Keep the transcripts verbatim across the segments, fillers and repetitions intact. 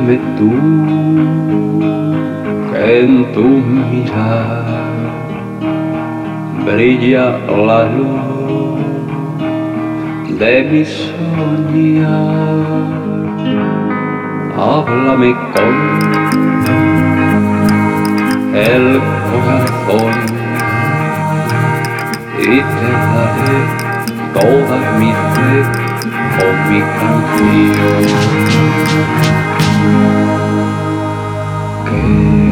Dime tú que en tu mirar brilla la luz de mi soñar. Háblame con el corazón y te daré toda mi fe con mi canción. Qué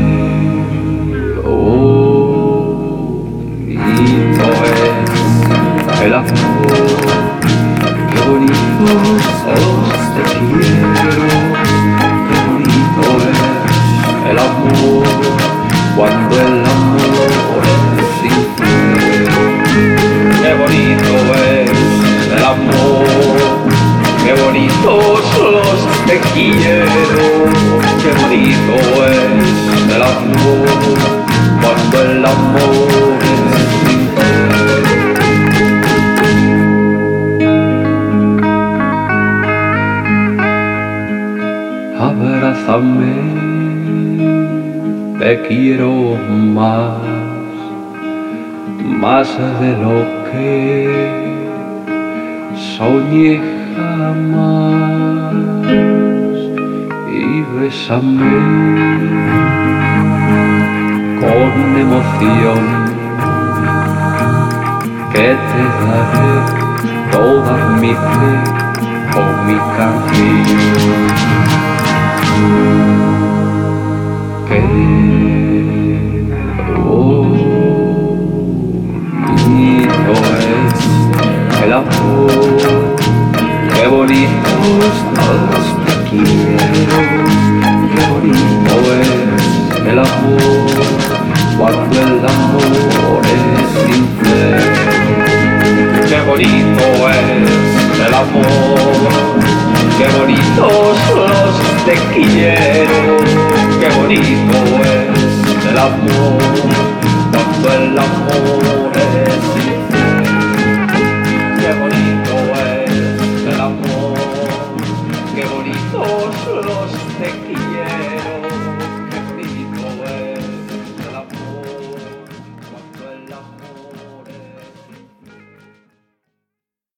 bonito es el amor, qué bonitos los te quiero, qué bonito es el amor, cuando el amor es sincero. Qué bonito es el amor, qué bonitos los te quiero, qué bonito es el amor, cuando el amor es sincero. Abrázame, te quiero más, más de lo que soñé jamás, y bésame con emoción, que te daré toda mi fe con mi canción. Qué bonito es el amor, qué bonitos todos te quiero, qué bonito es el amor, cuando el amor es sincero. Qué bonito es el amor, qué bonitos los te quiero, qué bonito es el amor, cuando el amor es sincero. Qué bonito es el amor, qué bonitos los te quiero.